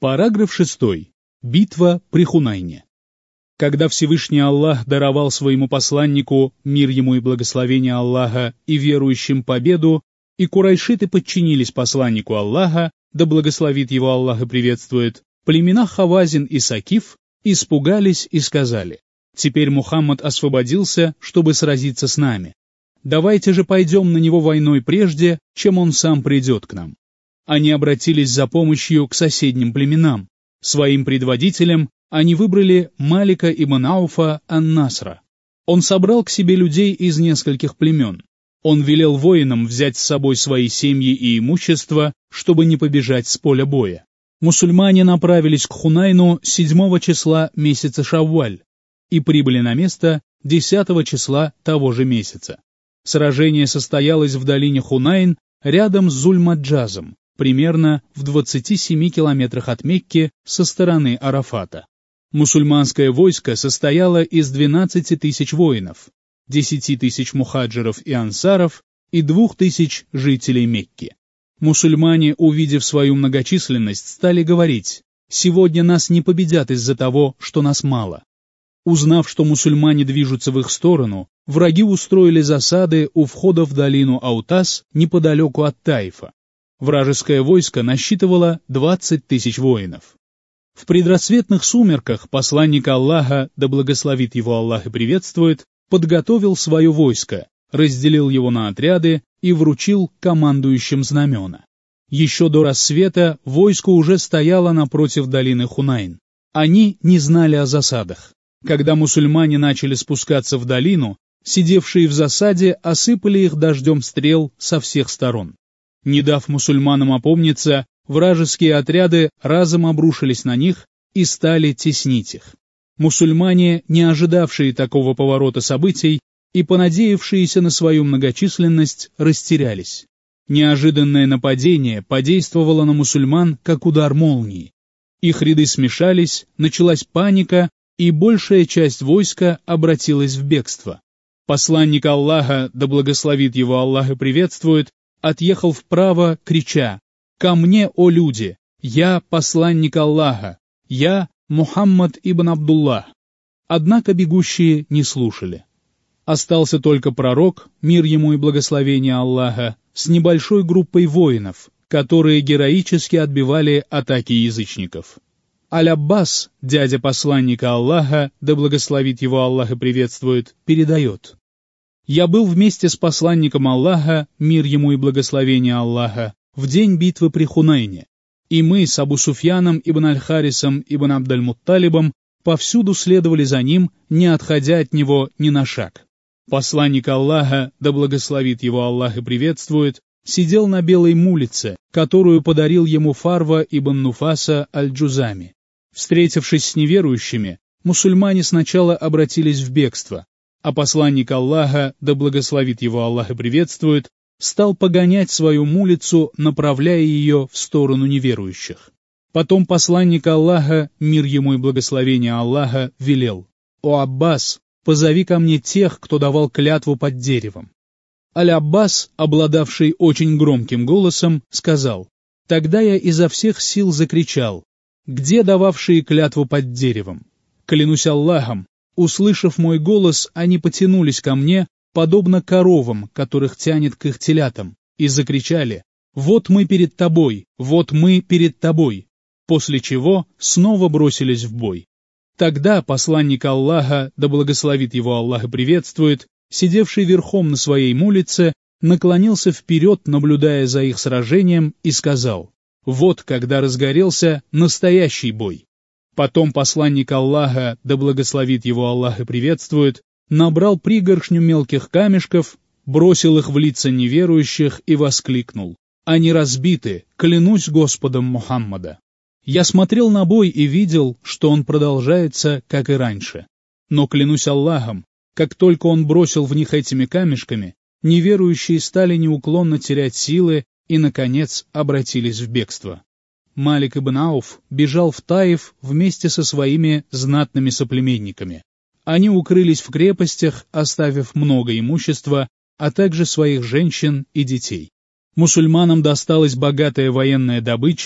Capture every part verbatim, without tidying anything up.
Параграф шестой. Битва при Хунайне. Когда Всевышний Аллах даровал своему посланнику, мир ему и благословение Аллаха, и верующим победу, и курайшиты подчинились посланнику Аллаха, да благословит его Аллах и приветствует, племена Хавазин и Сакиф испугались и сказали: «Теперь Мухаммад освободился, чтобы сразиться с нами. Давайте же пойдем на него войной прежде, чем он сам придет к нам». Они обратились за помощью к соседним племенам. Своим предводителем они выбрали Малика ибн Ауфа ан-Насра. Он собрал к себе людей из нескольких племен. Он велел воинам взять с собой свои семьи и имущество, чтобы не побежать с поля боя. Мусульмане направились к Хунайну седьмого числа месяца Шавваль и прибыли на место десятого числа того же месяца. Сражение состоялось в долине Хунайн рядом с Зуль-Маджазом, примерно в двадцати семи километрах от Мекки со стороны Арафата. Мусульманское войско состояло из двенадцати тысяч воинов, десяти тысяч мухаджиров и ансаров и двух тысяч жителей Мекки. Мусульмане, увидев свою многочисленность, стали говорить: «Сегодня нас не победят из-за того, что нас мало». Узнав, что мусульмане движутся в их сторону, враги устроили засады у входа в долину Аутас неподалеку от Таифа. Вражеское войско насчитывало двадцать тысяч воинов. В предрассветных сумерках посланник Аллаха, да благословит его Аллах и приветствует, подготовил свое войско, разделил его на отряды и вручил командующим знамена. Еще до рассвета войско уже стояло напротив долины Хунайн. Они не знали о засадах. Когда мусульмане начали спускаться в долину, сидевшие в засаде осыпали их дождем стрел со всех сторон. Не дав мусульманам опомниться, вражеские отряды разом обрушились на них и стали теснить их. Мусульмане, не ожидавшие такого поворота событий и понадеявшиеся на свою многочисленность, растерялись. Неожиданное нападение подействовало на мусульман как удар молнии. Их ряды смешались, началась паника, и большая часть войска обратилась в бегство. Посланник Аллаха, да благословит его Аллах и приветствует, отъехал вправо, крича: «Ко мне, о люди! Я посланник Аллаха! Я Мухаммад ибн Абдуллах!» Однако бегущие не слушали. Остался только пророк, мир ему и благословение Аллаха, с небольшой группой воинов, которые героически отбивали атаки язычников. Аль-Аббас, дядя посланника Аллаха, да благословит его Аллах и приветствует, передает: «Я был вместе с посланником Аллаха, мир ему и благословение Аллаха, в день битвы при Хунайне, и мы с Абу Суфьяном ибн Аль-Харисом ибн Абдаль-Мутталибом повсюду следовали за ним, не отходя от него ни на шаг. Посланник Аллаха, да благословит его Аллах и приветствует, сидел на белой мулице, которую подарил ему Фарва ибн Нуфаса аль-Джузами. Встретившись с неверующими, мусульмане сначала обратились в бегство, а посланник Аллаха, да благословит его Аллах и приветствует, стал погонять свою мулицу, направляя ее в сторону неверующих. Потом посланник Аллаха, мир ему и благословение Аллаха, велел: «О Аббас, позови ко мне тех, кто давал клятву под деревом». Аль-Аббас, обладавший очень громким голосом, сказал: «Тогда я изо всех сил закричал: где дававшие клятву под деревом? Клянусь Аллахом, услышав мой голос, они потянулись ко мне, подобно коровам, которых тянет к их телятам, и закричали: вот мы перед тобой, вот мы перед тобой», после чего снова бросились в бой. Тогда посланник Аллаха, да благословит его Аллах и приветствует, сидевший верхом на своей мулице, наклонился вперед, наблюдая за их сражением, и сказал: вот когда разгорелся настоящий бой. Потом посланник Аллаха, да благословит его Аллах и приветствует, набрал пригоршню мелких камешков, бросил их в лица неверующих и воскликнул: они разбиты, клянусь Господом Мухаммада. Я смотрел на бой и видел, что он продолжается, как и раньше. Но клянусь Аллахом, как только он бросил в них этими камешками, неверующие стали неуклонно терять силы и, наконец, обратились в бегство. Малик ибн Ауф бежал в Таиф вместе со своими знатными соплеменниками. Они укрылись в крепостях, оставив много имущества, а также своих женщин и детей. Мусульманам досталась богатая военная добыча,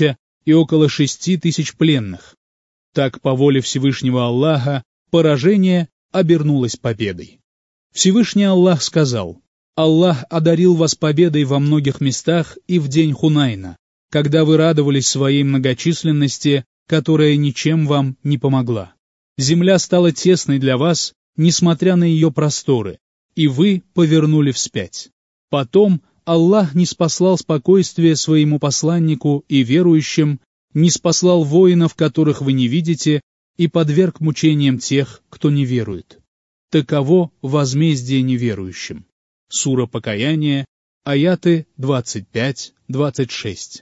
и около шести тысяч пленных. Так, по воле Всевышнего Аллаха, поражение обернулось победой. Всевышний Аллах сказал: «Аллах одарил вас победой во многих местах и в день Хунайна, когда вы радовались своей многочисленности, которая ничем вам не помогла. Земля стала тесной для вас, несмотря на ее просторы, и вы повернули вспять. Потом Аллах ниспослал спокойствие своему посланнику и верующим, ниспослал воинов, которых вы не видите, и подверг мучениям тех, кто не верует. Таково возмездие неверующим». Сура Покаяние, аяты двадцать пять — двадцать шесть.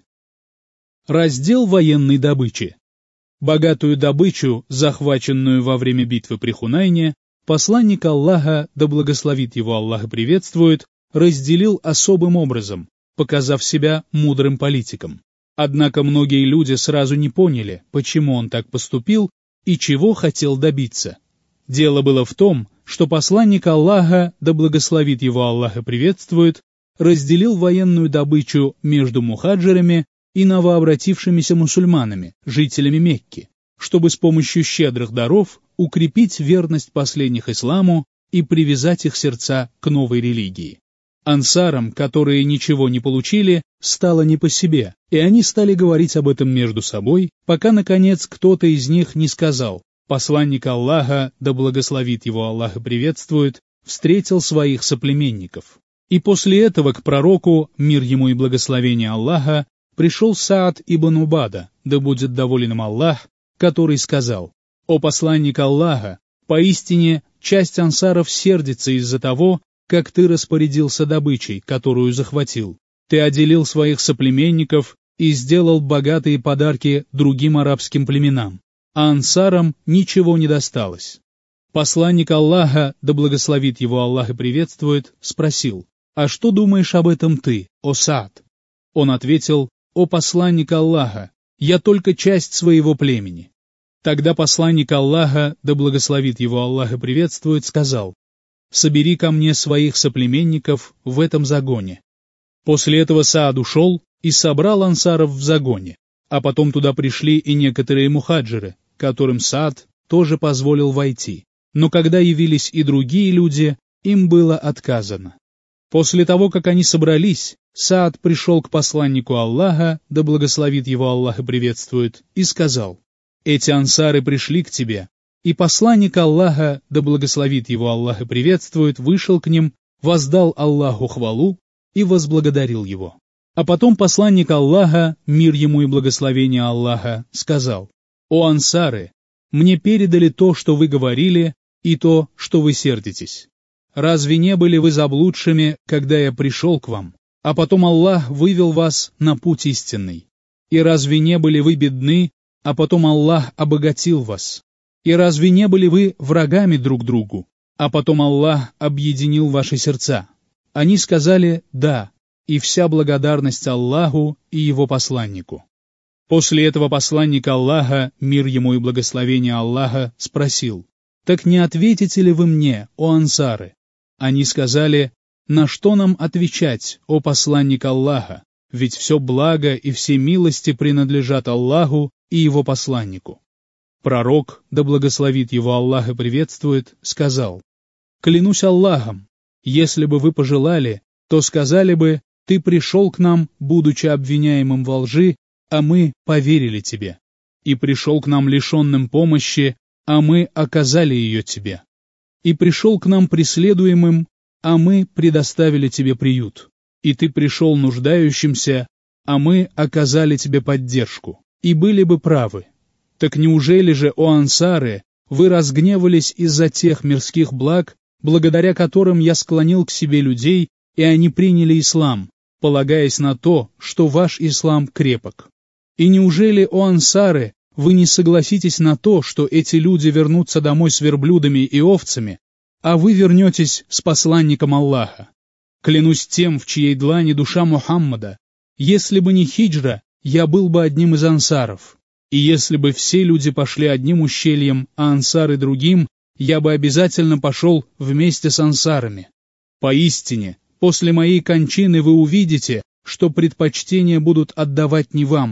Раздел военной добычи. Богатую добычу, захваченную во время битвы при Хунайне, посланник Аллаха, да благословит его Аллах и приветствует, разделил особым образом, показав себя мудрым политиком. Однако многие люди сразу не поняли, почему он так поступил и чего хотел добиться. Дело было в том, что посланник Аллаха, да благословит его Аллах и приветствует, разделил военную добычу между мухаджирами и новообратившимися мусульманами, жителями Мекки, чтобы с помощью щедрых даров укрепить верность последних исламу и привязать их сердца к новой религии. Ансарам, которые ничего не получили, стало не по себе, и они стали говорить об этом между собой, пока, наконец, кто-то из них не сказал: «Посланник Аллаха, да благословит его Аллах и приветствует, встретил своих соплеменников». И после этого к пророку, мир ему и благословение Аллаха, пришел Саад ибн Убада, да будет доволен им Аллах, который сказал: «О посланник Аллаха, поистине часть ансаров сердится из-за того, как ты распорядился добычей, которую захватил. Ты отделил своих соплеменников и сделал богатые подарки другим арабским племенам, а ансарам ничего не досталось». Посланник Аллаха, да благословит его Аллах и приветствует, спросил: «А что думаешь об этом ты, о Саад?» Он ответил: «О посланник Аллаха, я только часть своего племени». Тогда посланник Аллаха, да благословит его Аллах и приветствует, сказал: «Собери ко мне своих соплеменников в этом загоне». После этого Саад ушел и собрал ансаров в загоне, а потом туда пришли и некоторые мухаджиры, которым Саад тоже позволил войти. Но когда явились и другие люди, им было отказано. После того, как они собрались, Саад пришел к посланнику Аллаха, да благословит его Аллах и приветствует, и сказал: «Эти ансары пришли к тебе». И посланник Аллаха, да благословит его Аллах и приветствует, вышел к ним, воздал Аллаху хвалу и возблагодарил его. А потом посланник Аллаха, мир ему и благословение Аллаха, сказал: «О ансары, мне передали то, что вы говорили, и то, что вы сердитесь. Разве не были вы заблудшими, когда я пришел к вам, а потом Аллах вывел вас на путь истинный? И разве не были вы бедны, а потом Аллах обогатил вас? И разве не были вы врагами друг другу, а потом Аллах объединил ваши сердца?» Они сказали: «Да, и вся благодарность Аллаху и его посланнику». После этого посланник Аллаха, мир ему и благословение Аллаха, спросил: «Так не ответите ли вы мне, о ансары?» Они сказали: «На что нам отвечать, о посланник Аллаха? Ведь все благо и все милости принадлежат Аллаху и его посланнику». Пророк, да благословит его Аллах и приветствует, сказал: «Клянусь Аллахом, если бы вы пожелали, то сказали бы: ты пришел к нам, будучи обвиняемым во лжи, а мы поверили тебе, и пришел к нам лишенным помощи, а мы оказали ее тебе, и пришел к нам преследуемым, а мы предоставили тебе приют, и ты пришел нуждающимся, а мы оказали тебе поддержку, и были бы правы. Так неужели же, о ансары, вы разгневались из-за тех мирских благ, благодаря которым я склонил к себе людей, и они приняли ислам, полагаясь на то, что ваш ислам крепок? И неужели, о ансары, вы не согласитесь на то, что эти люди вернутся домой с верблюдами и овцами, а вы вернетесь с посланником Аллаха? Клянусь тем, в чьей длани душа Мухаммада, если бы не хиджра, я был бы одним из ансаров. И если бы все люди пошли одним ущельем, а ансары другим, я бы обязательно пошел вместе с ансарами. Поистине, после моей кончины вы увидите, что предпочтения будут отдавать не вам,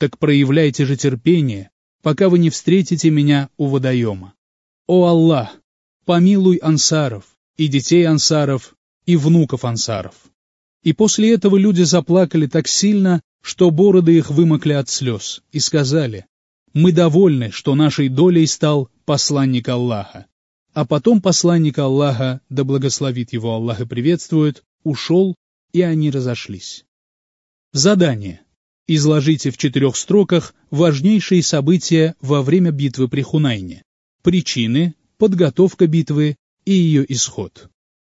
так проявляйте же терпение, пока вы не встретите меня у водоема. О Аллах, помилуй ансаров, и детей ансаров, и внуков ансаров». И после этого люди заплакали так сильно, что бороды их вымокли от слез, и сказали: «Мы довольны, что нашей долей стал посланник Аллаха». А потом посланник Аллаха, да благословит его Аллах и приветствует, ушел, и они разошлись. Задание. Изложите в четырех строках важнейшие события во время битвы при Хунайне, причины, подготовка битвы и ее исход.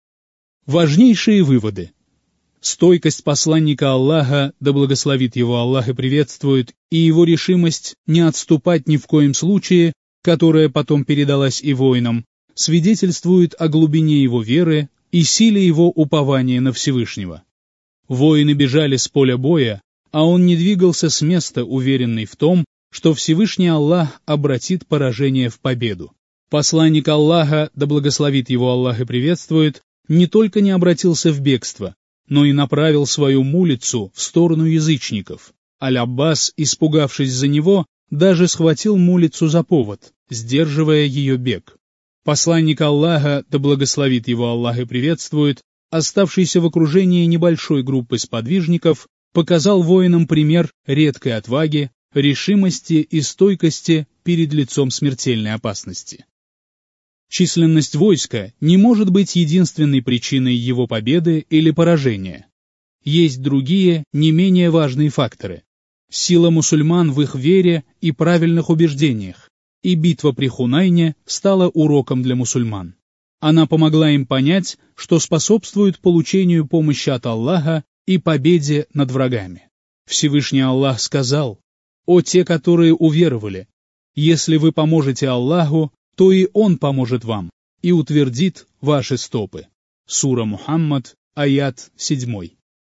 Важнейшие выводы. Стойкость посланника Аллаха, да благословит его Аллах и приветствует, и его решимость не отступать ни в коем случае, которая потом передалась и воинам, свидетельствует о глубине его веры и силе его упования на Всевышнего. Воины бежали с поля боя, а он не двигался с места, уверенный в том, что Всевышний Аллах обратит поражение в победу. Посланник Аллаха, да благословит его Аллах и приветствует, не только не обратился в бегство, но и направил свою мулицу в сторону язычников. Аль-Аббас, испугавшись за него, даже схватил мулицу за повод, сдерживая ее бег. Посланник Аллаха, да благословит его Аллах и приветствует, оставшийся в окружении небольшой группы сподвижников, показал воинам пример редкой отваги, решимости и стойкости перед лицом смертельной опасности. Численность войска не может быть единственной причиной его победы или поражения. Есть другие, не менее важные факторы. Сила мусульман в их вере и правильных убеждениях, и битва при Хунайне стала уроком для мусульман. Она помогла им понять, что способствует получению помощи от Аллаха и победе над врагами. Всевышний Аллах сказал: «О те, которые уверовали, если вы поможете Аллаху, то и Он поможет вам и утвердит ваши стопы». Сура Мухаммад, аят семь.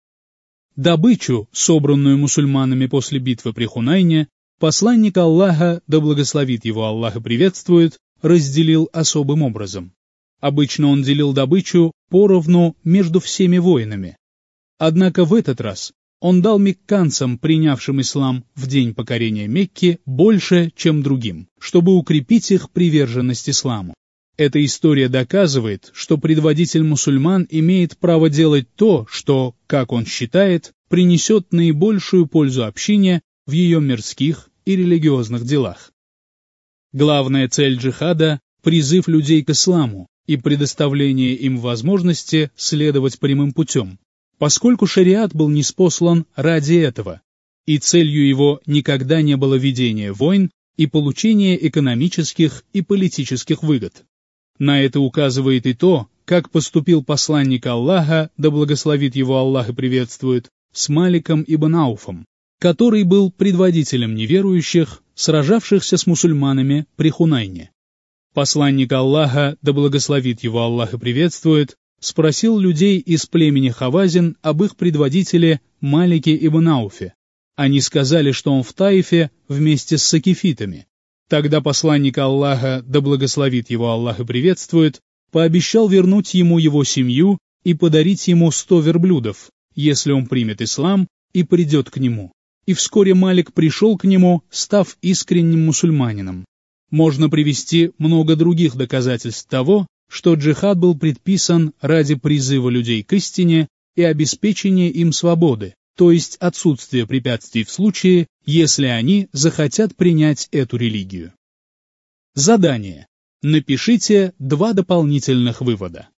Добычу, собранную мусульманами после битвы при Хунайне, посланник Аллаха, да благословит его Аллах и приветствует, разделил особым образом. Обычно он делил добычу поровну между всеми воинами. Однако в этот раз он дал мекканцам, принявшим ислам в день покорения Мекки, больше, чем другим, чтобы укрепить их приверженность исламу. Эта история доказывает, что предводитель мусульман имеет право делать то, что, как он считает, принесет наибольшую пользу общине в ее мирских и религиозных делах. Главная цель джихада – призыв людей к исламу и предоставление им возможности следовать прямым путем, поскольку шариат был ниспослан ради этого, и целью его никогда не было ведение войн и получение экономических и политических выгод. На это указывает и то, как поступил посланник Аллаха, да благословит его Аллах и приветствует, с Маликом ибн Ауфом, который был предводителем неверующих, сражавшихся с мусульманами при Хунайне. Посланник Аллаха, да благословит его Аллах и приветствует, спросил людей из племени Хавазин об их предводителе Малике ибн Ауфе. Они сказали, что он в Таифе вместе с сакифитами. Тогда посланник Аллаха, да благословит его Аллах и приветствует, пообещал вернуть ему его семью и подарить ему сто верблюдов, если он примет ислам и придет к нему. И вскоре Малик пришел к нему, став искренним мусульманином. Можно привести много других доказательств того, что джихад был предписан ради призыва людей к истине и обеспечения им свободы, то есть отсутствия препятствий в случае, если они захотят принять эту религию. Задание. Напишите два дополнительных вывода.